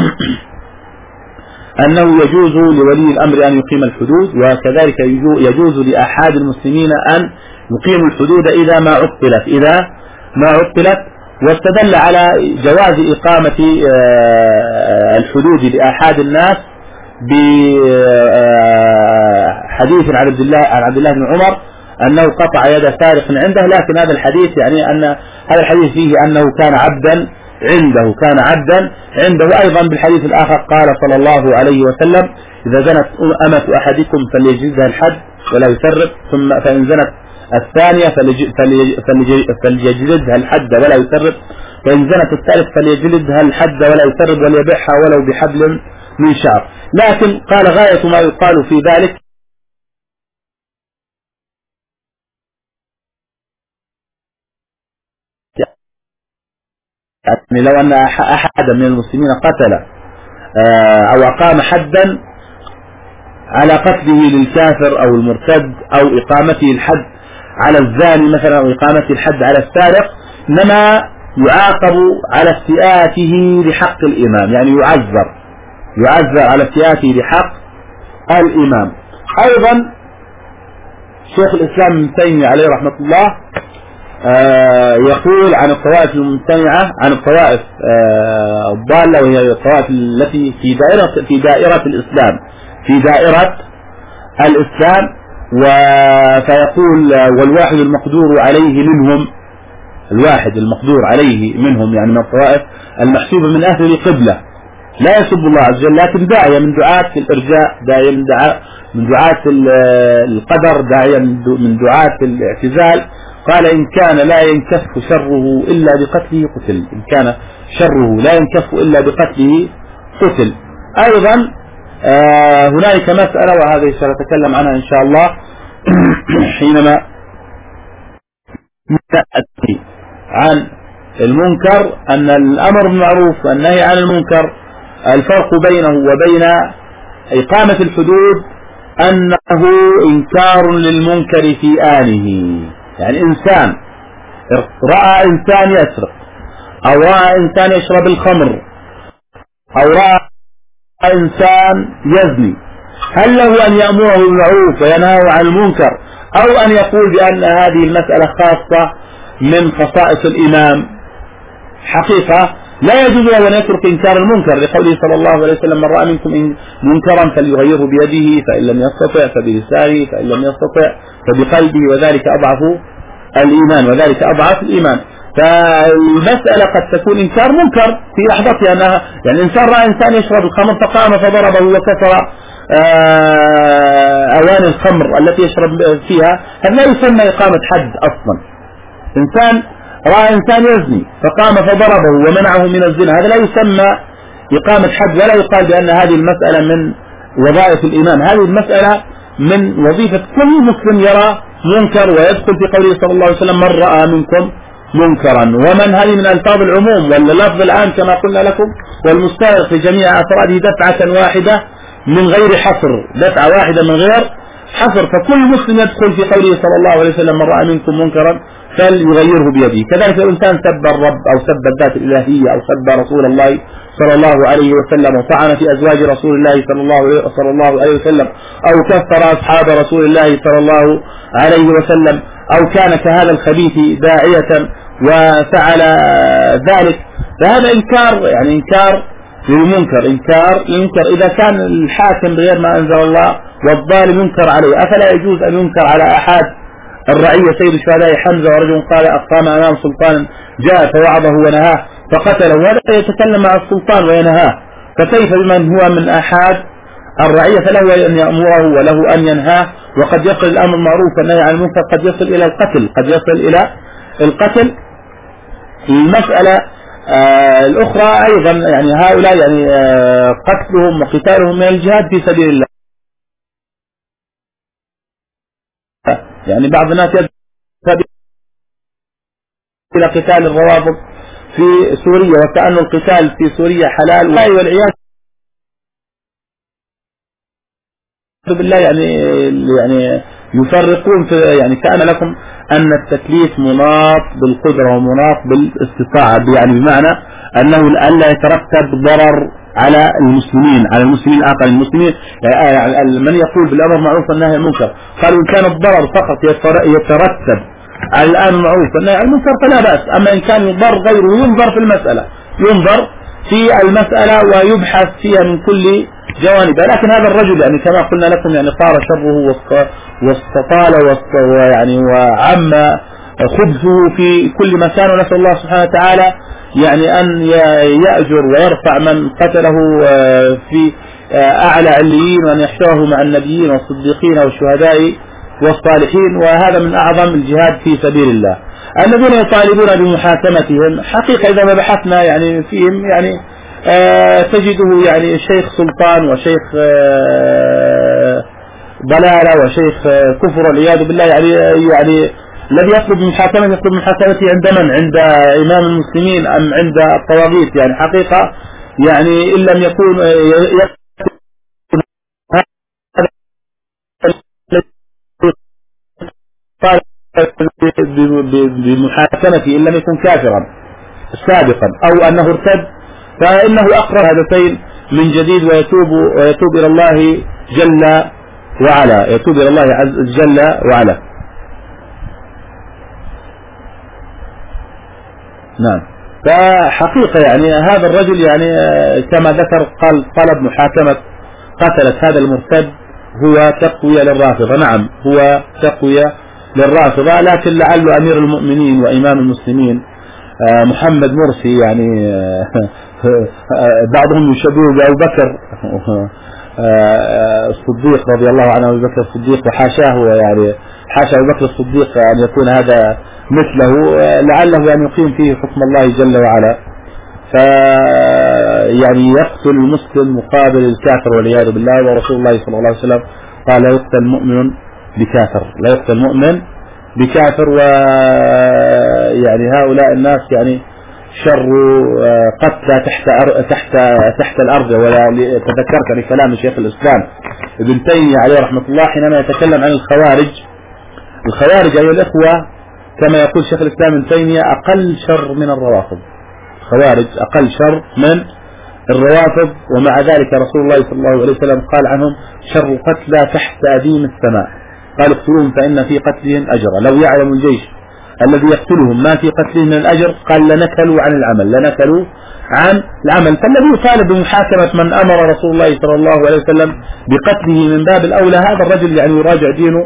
Speaker 1: أنه يجوز لولي الأمر أن يقيم الحدود، وكذلك يجوز لأحد المسلمين أن يقيموا الحدود إذا ما عطلت. واستدل على جواز إقامة الحدود لأحد الناس حديث عن عبد الله بن عمر أنه قطع يد سارق عنده، لكن هذا الحديث يعني أن هذا الحديث فيه أنه كان عبدا عنده. أيضا بالحديث الآخر قال صلى الله عليه وسلم: إذا زنت أمة أحدكم فليجلدها الحد ولا يسرب، ثم فإن زنت الثانية فليجلدها الحد ولا يسرب، وإن زنت الثالث فليجلدها الحد ولا يسرب وليبيعها ولو بحبل من شعر. لكن قال غاية ما يقال في ذلك يعني لو أن أحدا من المسلمين قتل أو أقام حدا على قتله للكافر أو المرتد أو إقامته الحد على الزاني مثلا أو إقامته الحد على السارق، إنما يعاقب على استئاته لحق الإمام، يعني يعذر على استئاته لحق الإمام. أيضا شيخ الإسلام ابن تيمية عليه رحمة الله يقول عن الطوائف الممتنعة، عن الطوائف الضالة، وهي الطوائف التي في دائرة الإسلام، فيقول: والواحد المقدور عليه منهم يعني من الطوائف المحسوبة من أهل القبلة لا يسب الله عز وجل، لكن داعية من دعاة الإرجاء، داعية من دعاة القدر، داعية من دعاة الاعتزال. قال: إن كان لا ينكف شره إلا بقتله قتل، إن كان شره لا ينكف إلا بقتله قتل. أيضا هنالك مسألة، وهذه سنتكلم عنها إن شاء الله حينما نأتي عن المنكر، أن الأمر بالمعروف والنهي عن المنكر الفرق بينه وبين إقامة الحدود أنه إنكار للمنكر في آنه. يعني إنسان رأى إنسان يسرق، أو رأى إنسان يشرب الخمر، أو رأى إنسان يزني، هل له أن يأمره بالمعروف وينهاه عن المنكر، أو أن يقول بأن هذه المسألة خاصة من خصائص الإمام؟ حقيقة لا يجوز له أن يترك إنكار المنكر، لقوله صلى الله عليه وسلم: من رأى منكم منكرا فليغيره بيده، فإن لم يستطع فبلسانه، فإن لم يستطع فبقلبه، وذلك أضعف الإيمان. فالمسألة قد تكون إنكار منكر في لحظتها، أنها يعني إنسان رأى إنسان يشرب الخمر فقام فضربه وكسر أواني الخمر التي يشرب فيها، هذا لا يسمى إقامة حد أصلا. إنسان رأى إنسان يزني فقام فضربه ومنعه من الزنا، هذا لا يسمى إقامة حد، ولا يقال بأن هذه المسألة من وظائف الإمام. هذه المسألة من وظيفة كل مسلم يرى منكر ويدخل في قوله صلى الله عليه وسلم: من رأى منكم منكرا. ومن هذه من ألفاظ العموم، واللفظ الآن كما قلنا لكم والمستغرق في جميع أفراده دفعة واحدة من غير حصر، دفعة واحدة من غير حصر، فكل مسلم يدخل في قوله صلى الله عليه وسلم: من رأى منكم منكرا فليغيره بيده. كذلك الإنسان سب الرب أو سب الذات الإلهية أو سب رسول الله صلى الله عليه وسلم، وطعن في أزواج رسول الله صلى الله عليه وسلم، أو كفر أصحاب رسول الله صلى الله عليه وسلم، أو كان كهذا الخبيث داعية وفعل ذلك، فهذا إنكار، يعني إنكار للمنكر. إنكار إذا كان الحاكم بغير ما أنزل الله والظالم ينكر عليه، أفلا يجوز أن ينكر على أحد الرعية؟ سيد الشهداء حمزة ورجل قال: أقام أمام سلطان جاء فوعظه ونهاه فقتله، وهذا يتكلم مع السلطان وينهاه، فكيف بمن هو من أحد الرعية؟ فله أن يأمره وله أن ينهاه، وقد يصل الأمر المعروف والنهي عن المنكر، قد يصل إلى القتل. المسألة الأخرى أيضا يعني هؤلاء يعني قتلهم وقتالهم من الجهاد في سبيل الله. يعني بعض الناس يذهب إلى قتال الروافض في سوريا، وكأن القتال في سوريا حلال، والعياذ بالله. يعني يفرقون يعني كأن لكم أن التكليف مناط بالقدرة ومناط بالاستطاعة، يعني بمعنى أنه ألا يترتب ضرر على المسلمين أقل المسلمين. يعني من يقول بالأمر معروف والنهي عن المنكر قالوا إن كان الضرر فقط يترتب على الأمر المعروف والنهي عن المنكر فلا بأس، أما إن كان يضر غيره ينظر في المسألة، ينظر في المسألة ويبحث فيها من كل جوانبها. لكن هذا الرجل يعني كما قلنا لكم يعني صار شره واستطال ويعني وعم خبثه في كل مكان، ونسأل الله سبحانه وتعالى يعني أن يأجر ويرفع من قتله في أعلى عليين، وأن يحشره مع النبيين والصديقين والشهداء والصالحين. وهذا من أعظم الجهاد في سبيل الله. الذين يطالبون بمحاكمتهم حقيقة إذا ما بحثنا يعني فيهم يعني تجده يعني شيخ سلطان وشيخ ضلالة وشيخ كفر والعياذ بالله. يعني الذي يطلب محاكمته عند من؟ عند إمام المسلمين أم عند الطواغيت؟ يعني حقيقة يعني إن لم يكون بمحاكمته إن لم يكن كافرا سابقا أو أنه ارتد، فإنه أقرأ هذتين من جديد ويتوب إلى الله جل وعلا، يتوب إلى الله جل وعلا. نعم. فحقيقة يعني هذا الرجل يعني كما ذكر قال طلب محاكمة قتلة هذا المرتد هو تقوية للرافضة. نعم هو تقوية للرافضة، لكن لعل أمير المؤمنين وإمام المسلمين محمد مرسي يعني بعضهم يشبهه بأبو بكر الصديق رضي الله عنه، أبو بكر الصديق، وحاشاه يعني حاشا أبو بكر الصديق أن يكون هذا مثله، لعله أن يقيم فيه حكم الله جل وعلا. يعني يقتل المسلم مقابل الكافر والعياذ بالله. ورسول الله صلى الله عليه وسلم قال لا يقتل مؤمن بكافر، لا يقتل مؤمن بكافر. ويعني هؤلاء الناس يعني شر قتلى تحت الأرض. ولا تذكرت لكلام شيخ الإسلام ابن تيمية عليه رحمة الله حينما يتكلم عن الخوارج. الخوارج أيها الإخوة كما يقول شيخ الإسلام ابن تيمية أقل شر من الروافض. الخوارج أقل شر من الروافض، ومع ذلك رسول الله صلى الله عليه وسلم قال عنهم شر قتلى تحت أديم السماء. قال اقتلوهم فإن في قتلهم أجرا، لو يعلم الجيش الذي يقتلهم ما في قتلهم من الأجر قال لنكلوا عن العمل. فالذي يطالب بمحاكمة من أمر رسول الله صلى الله عليه وسلم بقتله من باب الأولى هذا الرجل يعني يراجع دينه،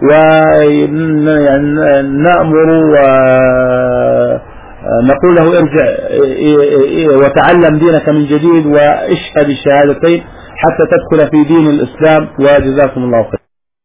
Speaker 1: ونأمر ونقول له ارجع وتعلم دينك من جديد واشهد الشهادتين حتى تدخل في دين الإسلام. وجزاكم الله خيرا.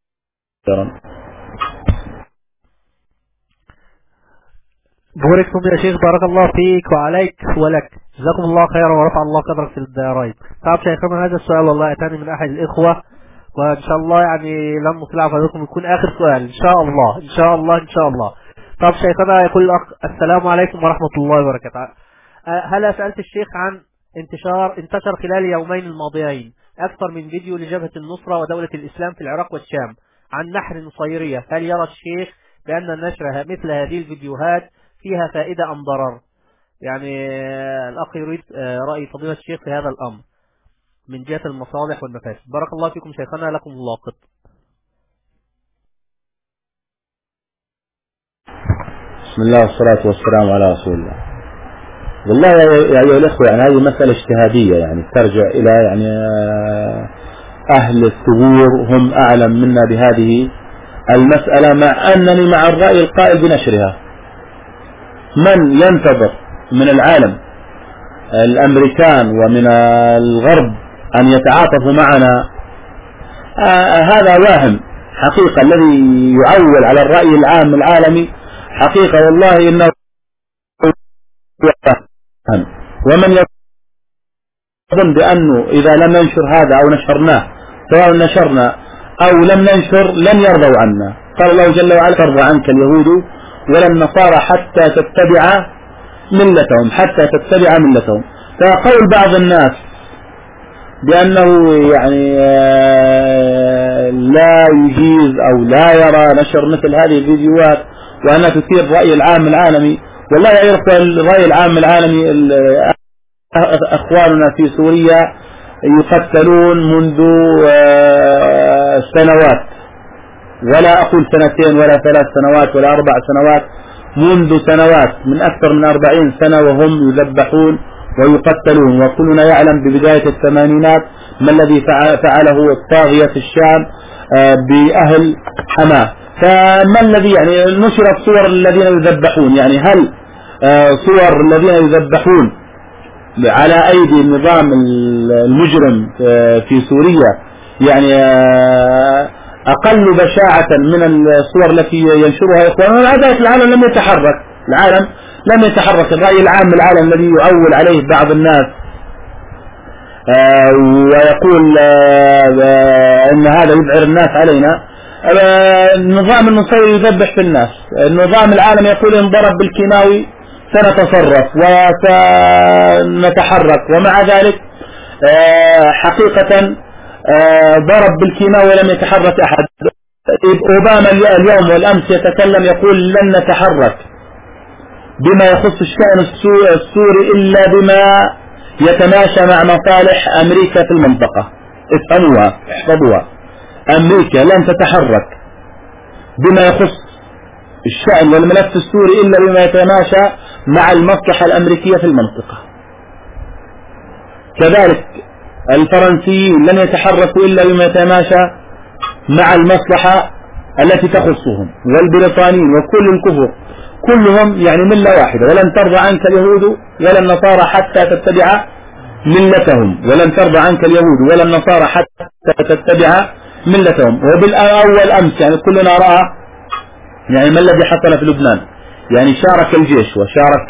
Speaker 2: بوركم يا شيخ، بارك الله فيك وعليك ولك، جزاكم الله خيرا ورفع الله قدرك في الدارين. طيب شيخنا هذا السؤال والله أتاني من أحد الإخوة، وإن شاء الله يعني لن نطلع عليكم يكون آخر سؤال إن شاء الله إن شاء الله إن شاء الله. طيب شيخنا يقول الأخ السلام عليكم ورحمة الله وبركاته. هل سألت الشيخ عن انتشر خلال اليومين الماضيين أكثر من فيديو لجبهة النصرة ودولة الإسلام في العراق والشام عن نحر نصيرية، هل يرى الشيخ بأن نشر مثل هذه الفيديوهات فيها فائدة أم ضرر؟ يعني الأخ يريد رأي فضيلة الشيخ في هذا الأمر من جهة المصالح والمفاسد. بارك الله فيكم شيخنا، لكم الله قط.
Speaker 1: بسم الله والصلاة والسلام على رسول الله. والله يا أيها الأخوة يعني هذه مسألة اجتهادية يعني ترجع إلى يعني أهل الثغور هم أعلم منا بهذه المسألة، مع أنني مع الرأي القائل بنشرها. من ينتظر من العالم الأمريكان ومن الغرب أن يتعاطفوا معنا هذا واهم حقيقة. الذي يعول على الرأي العام العالمي حقيقة والله إنه واهم. ومن يظن بأنه إذا لم ننشر هذا أو نشرناه سواء نشرنا أو لم ننشر لن يرضوا عنا. قال الله جل وعلا ترضى عنك اليهود ولا النصارى حتى تتبع ملتهم فقول بعض الناس بأنه يعني لا يجيز أو لا يرى نشر مثل هذه الفيديوهات وأنها تثير الرأي العام العالمي. والله يا إخوة الرأي العام العالمي أخواننا في سوريا يقتلون منذ سنوات، ولا أقول سنتين ولا 3 سنوات ولا 4 سنوات، منذ سنوات من أكثر من 40 سنة وهم يذبحون ويقتلون، وكلنا يعلم ببداية الثمانينات ما الذي فعله الطاغية في الشام بأهل حماة. فما الذي يعني نشرت صور الذين يذبحون، يعني هل صور الذين يذبحون على أيدي النظام المجرم في سوريا يعني أقل بشاعة من الصور التي ينشرها إخواننا؟ هذا العالم لم يتحرك، العالم لم يتحرك. الرأي العام العالم الذي يؤول عليه بعض الناس ويقول أن هذا يبعر الناس علينا، النظام النصيري يذبح في الناس، النظام العالم يقول إن ضرب بالكيماوي سنتصرف وسنتحرك، ومع ذلك حقيقة ضرب بالكيماوي ولم يتحرك أحد. أوباما اليوم والأمس يتكلم يقول لن نتحرك بما يخص الشأن السوري إلا بما يتماشى مع مصالح أمريكا في المنطقة. افهموها احفظوها، أمريكا لن تتحرك بما يخص الشأن والملف السوري إلا بما يتماشى مع المصلحة الأمريكية في المنطقة. كذلك الفرنسيين لن يتحركوا إلا بما يتماشى مع المصلحة التي تخصهم، والبريطانيين وكل الكفر كلهم يعني ملة واحدة. ولن ترضى عنك اليهود ولا النصارى حتى تتبع ملتهم، ولن ترضى عنك اليهود ولا النصارى حتى تتبع ملتهم. وبالأول أمس يعني كلنا رأى يعني ما الذي حصل في لبنان، يعني شارك الجيش وشارك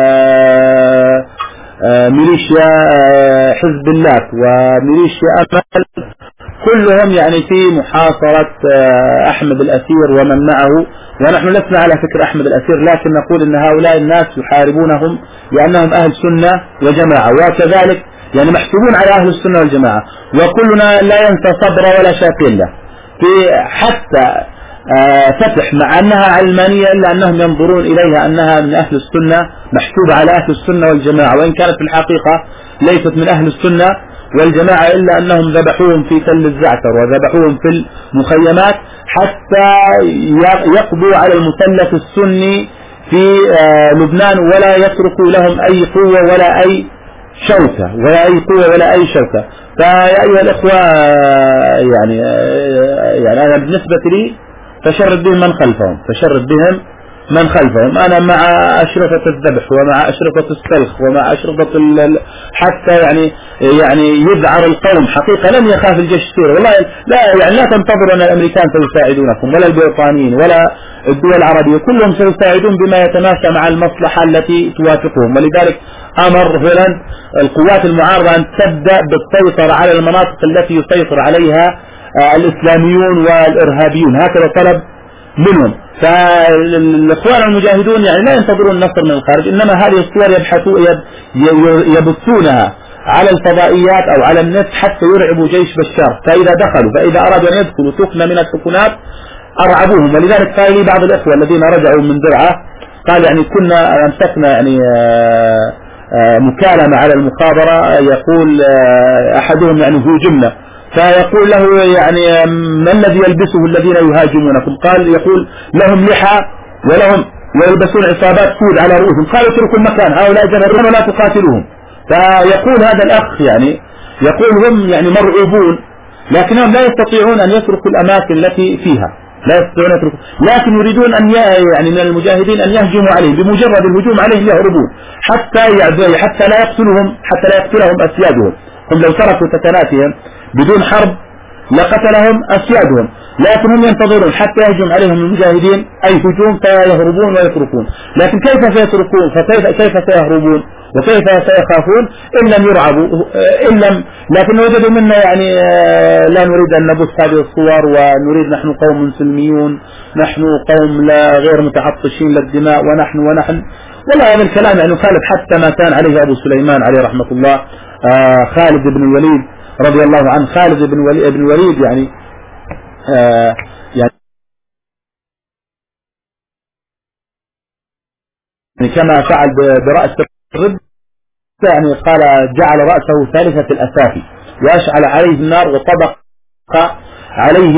Speaker 1: ميليشيا حزب الله وميليشيا أمل، كلهم يعني في محاصرة أحمد الأسير ومن معه. ونحن لسنا على فكر أحمد الأسير، لكن نقول أن هؤلاء الناس يحاربونهم لأنهم أهل سنة وجماعة، وكذلك يعني محسوبون على أهل السنة والجماعة. وكلنا لا ينسى صبر ولا شاكين له في حتى فتح، مع أنها علمانية إلا أنهم ينظرون إليها أنها من أهل السنة، محسوبة على أهل السنة والجماعة، وإن كانت في الحقيقة ليست من أهل السنة والجماعة إلا أنهم ذبحوهم في تل الزعتر وذبحوهم في المخيمات حتى يقضوا على المثلث السني في لبنان ولا يتركوا لهم أي قوة ولا أي شوكة ولا أي شوكة. فيا أيها الإخوة يعني أنا بالنسبة لي فشرد بهم من خلفهم، أنا مع أشرطة الذبح ومع أشرطة السلخ ومع أشرطة حتى يعني يذعر القوم. حقيقة لم يخاف الجيش السوري والله، لا تنتظروا أن الأمريكان سيساعدونكم ولا البريطانيين ولا الدول العربية، كلهم سيساعدون بما يتماشى مع المصلحة التي توافقهم. ولذلك أمر فعلا القوات المعارضة أن تبدأ بالسيطرة على المناطق التي يسيطر عليها الإسلاميون والإرهابيون، هكذا طلب منهم. فالإخوان المجاهدون يعني لا ينتظرون النصر من الخارج، إنما هذه الصور يبثونها على الفضائيات أو على النت حتى يرعبوا جيش بشار. فإذا أرادوا أن يدخلوا سكنة من السكنات أرعبوهم. ولذلك قال لي بعض الإخوة الذين رجعوا من درعا، قال يعني كنا أمسكنا يعني مكالمة على المخابرة، يقول أحدهم يعني هوجمنا، فيقول له يعني ما الذي يلبسه الذين يهاجمونكم؟ يقول لهم لحى ولهم ويلبسون عصابات سود على رؤوسهم. قال اتركوا المكان، هؤلاء جنرون ولا تقاتلوهم. فيقول هذا الأخ يعني يقول هم يعني مرعوبون لكنهم لا يستطيعون أن يتركوا الأماكن التي فيها، لا يستطيعون يتركوا، لكن يريدون أن يعني من المجاهدين أن يهجموا عليهم، بمجرد الهجوم عليهم يهربون حتى لا يقتلهم أسيادهم. هم لو تركوا سكناتهم بدون حرب لقتلهم أسيادهم، لكن هم ينتظرون حتى يهجم عليهم المجاهدين أي هجوم فيهربون ويتركون. لكن كيف سيتركون؟ كيف سيهربون وكيف سيخافون إن لم يرعبوا لكن وجدوا منا يعني لا نريد أن نبث هذه الصور، ونريد نحن قوم سلميون، نحن قوم لا غير متعطشين للدماء، ونحن ولا هذا الكلام يعني خالف حتى ما كان عليه أبو سليمان عليه رحمة الله، خالد بن الوليد رضي الله عنه. خالد بن الوليد يعني كما فعل برأس الرد، يعني قال جعل رأسه ثالثة الأسافي وأشعل عليه النار وطبق عليه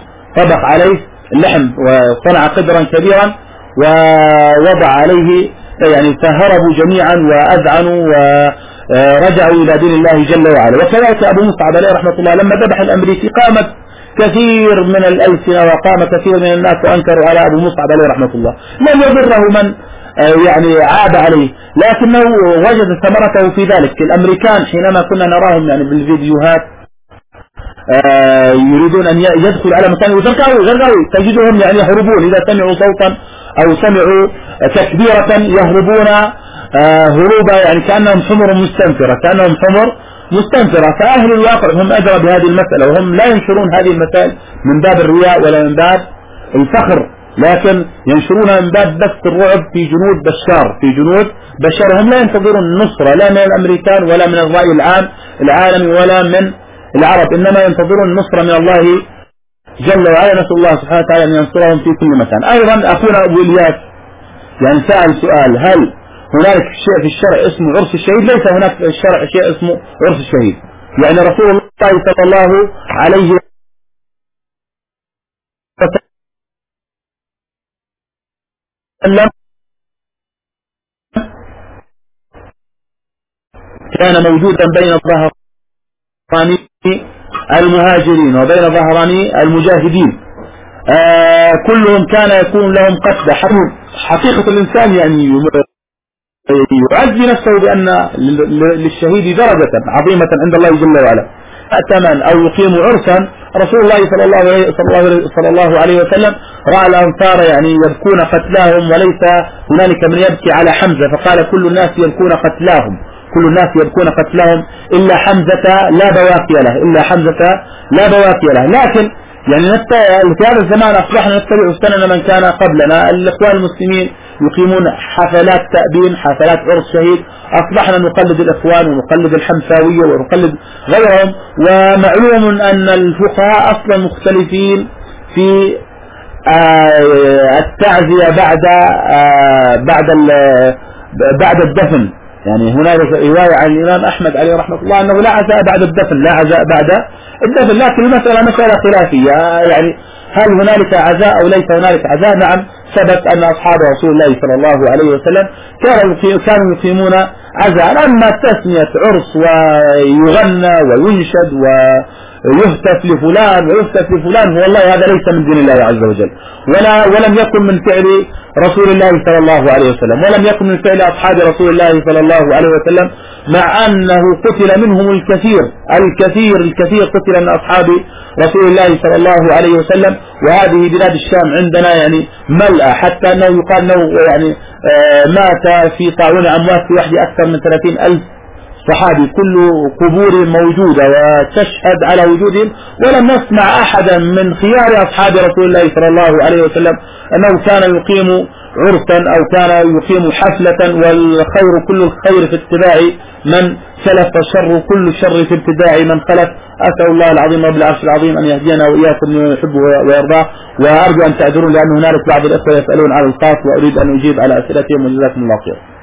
Speaker 1: اللحم وصنع قدرا كبيرا ووضع عليه يعني فهربوا جميعا وأذعنوا ورجعوا إلى دين الله جل وعلا. وكذلك أبو مصعب عليه رحمة الله لما ذبح الأمريكي قامت كثير من الألسنة وقام كثير من الناس وأنكروا على أبو مصعب عليه رحمة الله. لم يضره من يعني عاب عليه، لكنه وجد ثمرته في ذلك. الأمريكان حينما كنا نراهم يعني بالفيديوهات يريدون أن يدخل على مكان وزرقاوي تجدهم يعني يهربون إذا سمعوا صوتا أو سمعوا تكبيرة يهربون هروبا، يعني كأنهم حمر مستنفرة. فأهل الواقع هم أدرى بهذه المسألة، وهم لا ينشرون هذه المسائل من باب الرياء ولا من باب الفخر، لكن ينشرونها من باب بث الرعب في جنود بشار. هم لا ينتظرون النصرة لا من الأمريكان ولا من الرأي العام العالمي ولا من العرب، إنما ينتظرون النصرة من الله جل وعلا. نسأل الله سبحانه وتعالى أن ينصرهم في كل مكان. أيضا أخونا أبو إلياس يعني سأل سؤال: هل هناك شيء في الشرع اسمه عرس الشهيد؟ ليس هناك في الشرع شيء اسمه عرس الشهيد. يعني رسول الله صلى الله عليه وسلم كان موجودا بين ظهراني المهاجرين وبين ظهراني المجاهدين، كلهم كان يكون لهم قصد. حقيقة الإنسان يعني يعزي نفسه بأن للشهيد درجة عظيمة عند الله جل وعلا. أتمن أو يقيم عرسا. رسول الله صلى الله عليه وسلم رأى الأنصار يعني يبكون قتلاهم وليس هنالك من يبكي على حمزة، فقال كل الناس يبكون قتلاهم إلا حمزة لا بواكي له. لكن يعني في هذا الزمان أصبحنا نتبع سنن من كان قبلنا. الإخوان المسلمين يقيمون حفلات تأبين، حفلات عرس شهيد. أصبحنا نقلد الإخوان ونقلد الحمساوية ونقلد غيرهم. ومعلوم أن الفقهاء أصلا مختلفين في التعزية بعد الدفن. يعني هناك رواية عن الإمام أحمد عليه رحمة الله أنه لا عزاء بعد الدفن، لكن المسألة مسألة خلافية. يعني هل هنالك عزاء أو ليس هنالك عزاء؟ نعم، ثبت أن أصحاب رسول الله صلى الله عليه وسلم كانوا يقيمون عزاء. أما تسمية عرس ويغنى وينشد ويهتف لفلان والله هذا ليس من دين الله عز وجل، ولم يكن من فعل رسول الله صلى الله عليه وسلم، ولم يكن من فعل أصحاب رسول الله صلى الله عليه وسلم، مع أنه قتل منهم الكثير قتل من أصحاب رسول الله صلى الله عليه وسلم. وهذه بلاد الشام عندنا يعني ملأ، حتى أنه يقال أنه يعني مات في طاعون أموات في وحده أكثر من 30,000 صحابي، كل قبور موجودة وتشهد على وجودهم. ولم نسمع أحدا من خيار أصحاب رسول الله صلى الله عليه وسلم أنه كان يقيم عرسا أو كان يقيم حفلة. والخير كل الخير في اتباع من سلف، الشر كل الشر في ابتداع من خلف. أسأل الله العظيم رب العرش العظيم أن يهدينا وإياكم لما يحبه ويرضاه. وأرجو أن تعذرون لأن هنالك بعض الأخوة يسألون على الخاص وأريد أن أجيب على أسئلتهم، وجزاكم الله خير.